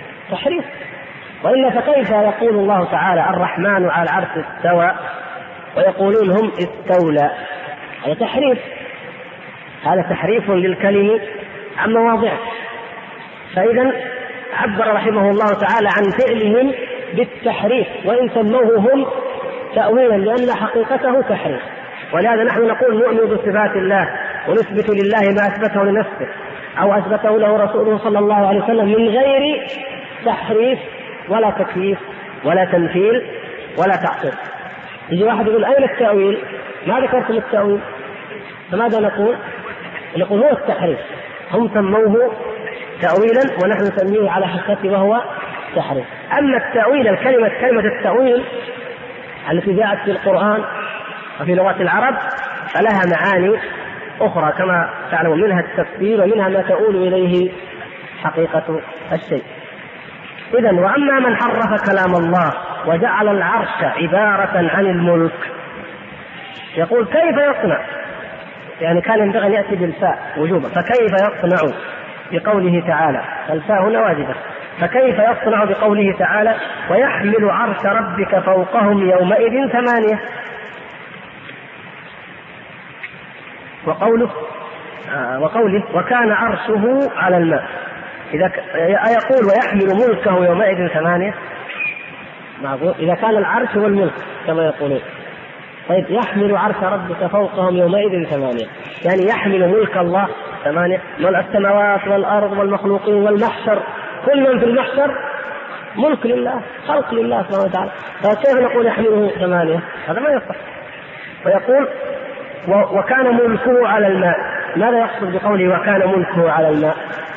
A: وإلا فكيف يقول الله تعالى الرحمن على العرش استوى ويقولون هم استولى؟ هذا تحريف، هذا تحريف للكلم عن مواضعه. فإذا عبر رحمه الله تعالى عن فعلهم بالتحريف، وإن سموه هم تأويلا لأن حقيقته تحريف. ولهذا نحن نقول نؤمن بصفات الله ونثبت لله ما أثبته لنفسه أو أثبته له رسوله صلى الله عليه وسلم من غير تحريف ولا تكييف ولا تمثيل ولا تعطيل. يجي واحد يقول أين التأويل؟ ما ذكرتم التأويل، فماذا نقول؟ نقول هو التحريف، هم سموه تأويلا ونحن نسميه على حقيقته وهو تحريف. أما التأويل كلمة التأويل التي جاءت في القرآن وفي لغة العرب فلها معاني أخرى كما تعلمون، منها التفسير ومنها ما تؤول إليه حقيقة الشيء. إذن وأما من حرف كلام الله وجعل العرش عبارة عن الملك، يقول كيف يصنع؟ يعني كان ينبغي أن يأتي بالفاء وجوبا، فكيف يصنع بقوله تعالى؟ الفاء هنا واجبة، فكيف يصنع بقوله تعالى ويحمل عرش ربك فوقهم يومئذ 8. وقوله وكان عرشه على الماء، إذا يقول ويحمل ملكه يومئذ 8 معقول إذا كان العرش هو الملك كما يقولون. طيب يحمل عرش ربك فوقهم يومئذ 8 يعني يحمل ملك الله 8، السماوات والأرض والمخلوقين والمحشر، كل من في المحشر ملك لله، خلق لله سبحانه وتعالى، فكيف نقول يحمله 8؟ هذا ما يصح. ويقول وكان ملكه على الماء. ماذا يقصد بقوله وكان ملكه على الماء؟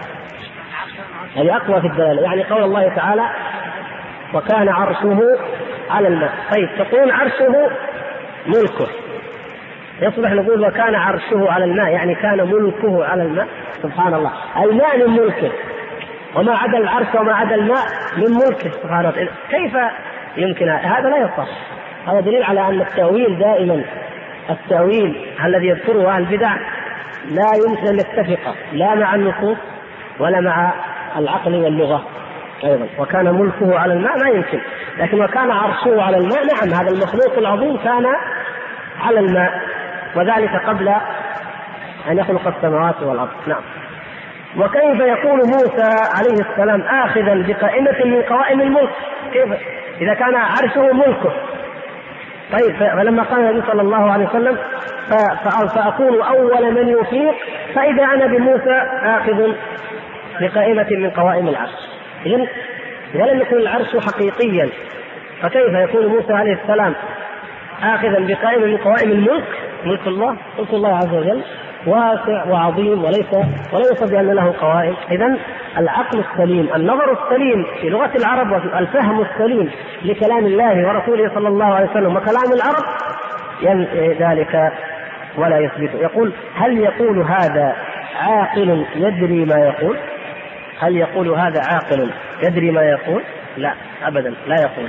A: هذه أقوى في الدلالة، يعني قول الله تعالى وكان عرشه على الماء. طيب تقول عرشه ملكه، يصبح نقول وكان عرشه على الماء، يعني كان ملكه على الماء. سبحان الله، الماء من ملكه، وما عدا العرش وما عدا الماء من ملكه سبحانه وتعالى. كيف يمكن هذا؟ لا يصح. هذا دليل على أن التأويل دائما، التأويل الذي يذكره أهل البدع لا يمكن أن يتفق لا مع النصوص ولا مع العقل واللغة أيضا. وكان ملكه على الماء ما يمكن، لكن وكان عرشه على الماء، نعم، هذا المخلوق العظيم كان على الماء، وذلك قبل أن يخلق السماوات والأرض. نعم. وكيف يكون موسى عليه السلام آخذا بقائمة من قوائم الملك؟ كيف إذا كان عرشه ملكه؟ طيب فلما قال النبي صلى الله عليه وسلم فأكون أول من يفيق، فإذا أنا بموسى آخذ بقائمة من قوائم العرش. إذن إذا لم يكن العرش حقيقيا، فكيف يكون موسى عليه السلام آخذا بقائمة من قوائم الملك؟ ملك الله، ملك الله عز وجل واسع وعظيم وليس بأن له قوائم. إذن العقل السليم، النظر السليم في لغة العرب، والفهم السليم لكلام الله ورسوله صلى الله عليه وسلم وكلام العرب ينفي ذلك ولا يثبت. يقول هل يقول هذا عاقل يدري ما يقول؟ هل يقول هذا عاقل يدري ما يقول؟ لا أبدا، لا يقول.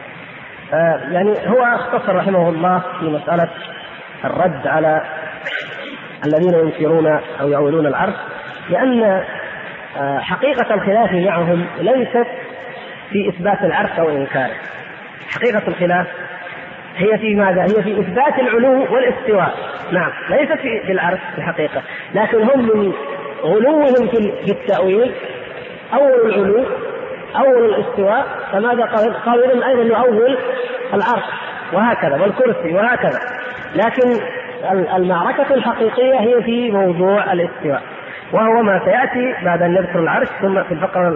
A: يعني هو اختصر رحمه الله في مسألة الرد على الذين ينكرون أو يؤولون العرش، لأن حقيقة الخلاف معهم ليست في إثبات العرش أو إنكاره. حقيقة الخلاف هي في ماذا؟ هي في إثبات العلو والاستواء. نعم، ليست في العرش في الحقيقة، لكن هم من غلوهم في التأويل أول العلو أول الاستواء، فماذا قالوا أيضا نؤول العرش وهكذا والكرسي وهكذا. لكن المعركة الحقيقية هي في موضوع الاستواء، وهو ما سيأتي بعد أن نذكر العرش. ثم في الفقرة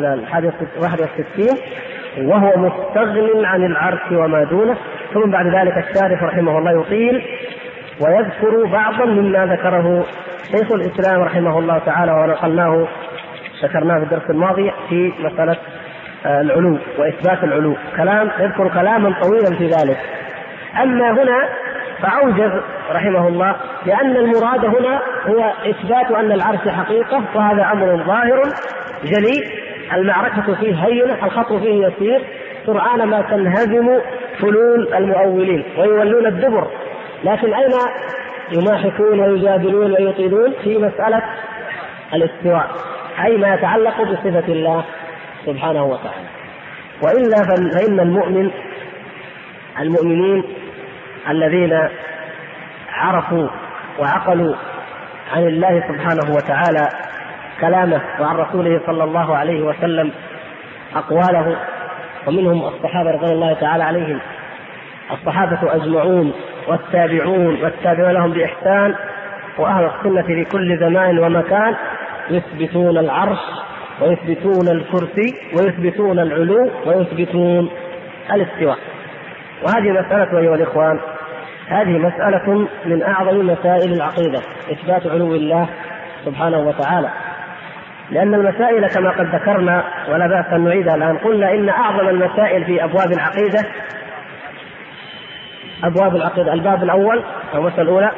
A: 61 وهو مستغن عن العرش وما دونه. ثم بعد ذلك الشارح رحمه الله يطيل ويذكر بعضا مما ذكره شيخ الإسلام رحمه الله تعالى، ونقلناه ذكرناه في الدرس الماضي في مسألة العلو وإثبات العلو، يذكر كلاما طويلا في ذلك. أما هنا فأوجز رحمه الله لأن المراد هنا هو إثبات أن العرش حقيقة، وهذا أمر ظاهر جلي، المعركة فيه هينة، الخطر فيه يسير، سرعان ما تنهزم فلول المؤولين ويولون الدبر. لكن أين يماحكون ويجادلون ويطيلون؟ في مسألة الاستواء، أي ما يتعلق بصفة الله سبحانه وتعالى. وإلا فإن المؤمنين الذين عرفوا وعقلوا عن الله سبحانه وتعالى كلامه وعن رسوله صلى الله عليه وسلم أقواله، ومنهم الصحابة رضي الله تعالى عليهم، الصحابة أجمعون والتابعون والتابعون لهم بإحسان، وأهل السنة في كل زمان ومكان يثبتون العرش ويثبتون الكرسي ويثبتون العلو ويثبتون الاستواء. وهذه مسألة أيها الإخوان، هذه مسألة من أعظم مسائل العقيدة، إثبات علو الله سبحانه وتعالى. لأن المسائل كما قد ذكرنا ولا بأس أن نعيدها الآن، قلنا إن أعظم المسائل في أبواب العقيدة الباب الأول أو المسألة الأولى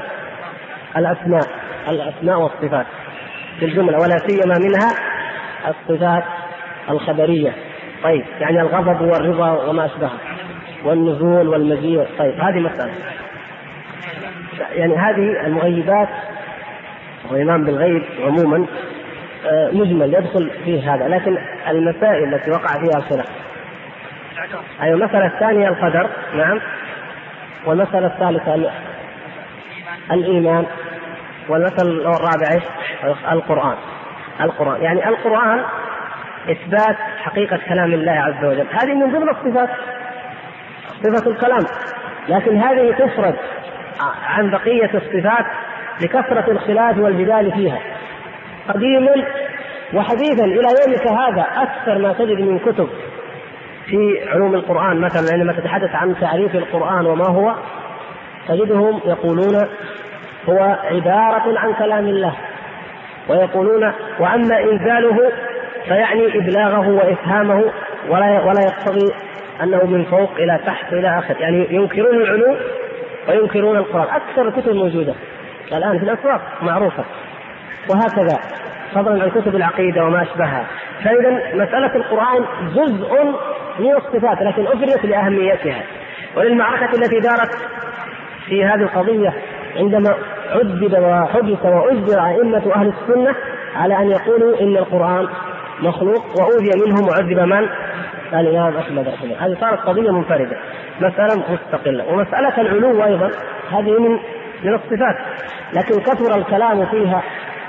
A: الأسماء والصفات في الجملة، ولا سيما منها الصفات الخبرية. طيب يعني الغضب والرضا وما أشبهه والنزول والمجيء. طيب هذه مسألة، يعني هذه المغيبات والإيمان بالغيب عموما مجمل يدخل فيه هذا. لكن المسائل التي وقع فيها الخلاف، أي المسألة الثانية القدر، نعم، والمسألة الثالثة الإيمان، والمسألة الرابعة القرآن. يعني القرآن إثبات حقيقة كلام الله عز وجل، هذه من ضمن الصفات، صفة الكلام، لكن هذه تفرد عن بقية الصفات لكثرة الخلاف والجدال فيها قديما وحديثا إلى يومك هذا. أكثر ما تجد من كتب في علوم القرآن مثلا عندما تتحدث عن تعريف القرآن وما هو، تجدهم يقولون هو عبارة عن كلام الله، ويقولون وأما إنزاله فيعني إبلاغه وإفهامه ولا يقتضي أنه من فوق إلى تحت إلى آخر، يعني ينكرون العلو وينكرون القرآن. أكثر الكتب موجودة الآن في الأسواق معروفة، وهكذا فضلا عن كتب العقيدة وما أشبهها. فإذا مسألة القرآن جزء من الصفات لكن أفردت لأهميتها وللمعركة التي دارت في هذه القضية عندما عذب وحبس وأجبر أئمة أهل السنة على أن يقولوا إن القرآن مخلوق، وأوذي منهم وعذب من؟ الإمام أحمد رحمه الله. هذه صارت قضية منفردة، مسألة مستقلة. ومسألة العلو أيضا هذه من الصفات، لكن كثر الكلام فيها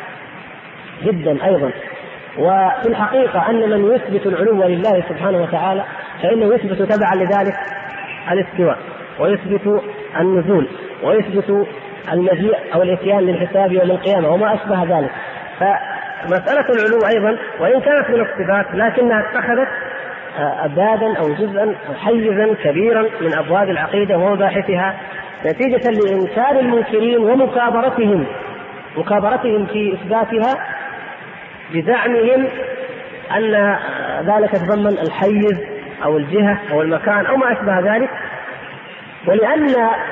A: جدا أيضا. وفي الحقيقة أن من يثبت العلو لله سبحانه وتعالى فإنه يثبت تبعا لذلك الاستواء، ويثبت النزول، ويثبت المجيء أو الإتيان للحساب يوم القيامة وما أشبه ذلك. فمسألة العلو أيضا وإن كانت من الصفات لكنها اتخذت أبدادا أو جزءا أو حيزا كبيرا من أبواب العقيدة ومباحثها، نتيجة لإنكار المنكرين ومكابرتهم في إثباتها بزعمهم أن ذلك يتضمن الحيز أو الجهة أو المكان أو ما أشبه ذلك. ولأن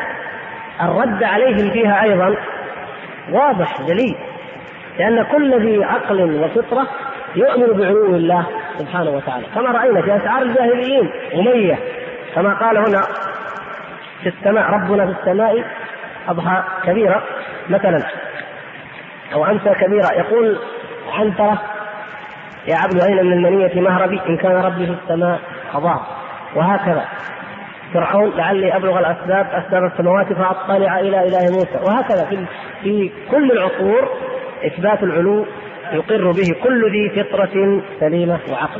A: الرد عليهم فيها أيضا واضح جلي، لأن كل ذي عقل وفطرة يؤمن بعلو الله سبحانه وتعالى، كما رأينا في أشعار الجاهليين أمية، كما قال هنا في السماء ربنا في السماء أضحى كبيرة مثلا أو أمسى كبيرة، يقول عنترة يا عبد أين من المنية مهربي إن كان ربي في السماء قضاء. وهكذا فرعون لعلي أبلغ أسباب السماوات فأطلع إلى إله موسى. وهكذا في كل العصور إثبات العلو يقر به كل ذي فطرة سليمة وعقل.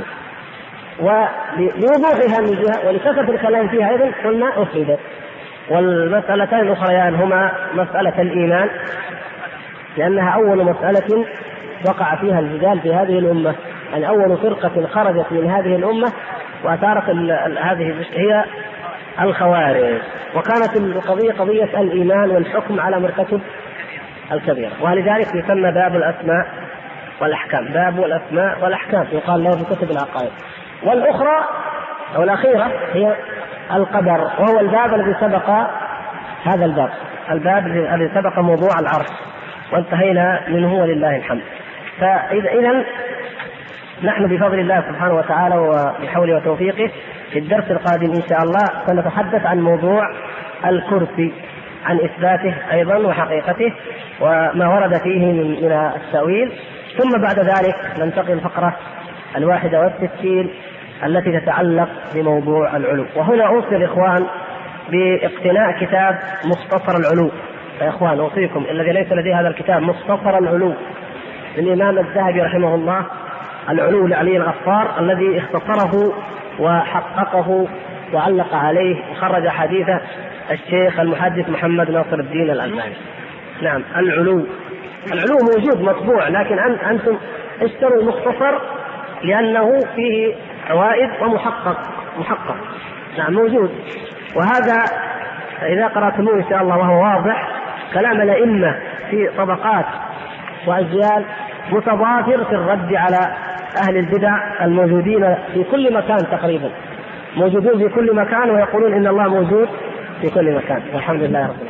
A: ولوضوحها من جهة ولكثرة الكلام فيها أيضا قلنا أفردت. والمسألتان الأخريان هما مسألة الإيمان، لأنها أول مسألة وقع فيها الجدال في هذه الأمة، يعني أول فرقة خرجت من هذه الأمة وأثارت هذه هي الخوارج. وكانت القضية قضية الإيمان والحكم على مرتكب الكبيرة، ولذلك يسمى باب الأسماء والأحكام، باب الأسماء والأحكام يقال له في كتب العقائد. والأخرى أو الأخيرة هي القدر، وهو الباب الذي سبق هذا الباب الذي سبق موضوع العرش وانتهينا منه ولله الحمد. فإذا نحن بفضل الله سبحانه وتعالى وبحوله وتوفيقه في الدرس القادم إن شاء الله سنتحدث عن موضوع الكرسي، عن إثباته أيضا وحقيقته وما ورد فيه من التأويل. ثم بعد ذلك ننتقل الفقرة 61 التي تتعلق بموضوع العلو. وهنا أوصي الإخوان باقتناء كتاب مختصر العلو. يا إخوان أوصيكم الذي ليس لديه هذا الكتاب مختصر العلو للإمام الذهبي رحمه الله، العلو لعلي الغفار، الذي اختصره وحققه وعلق عليه وخرج حديث الشيخ المحدث محمد ناصر الدين الألباني. نعم العلو موجود مطبوع، لكن أنتم اشتروا المختصر لأنه فيه فوائد ومحقق. نعم موجود. وهذا إذا قرأتموه إن شاء الله وهو واضح كلام الأئمة في طبقات وأجيال متضافر في الرد على أهل البدع الموجودين في كل مكان، تقريبا موجودون في كل مكان ويقولون إن الله موجود في كل مكان. والحمد لله رب العالمين.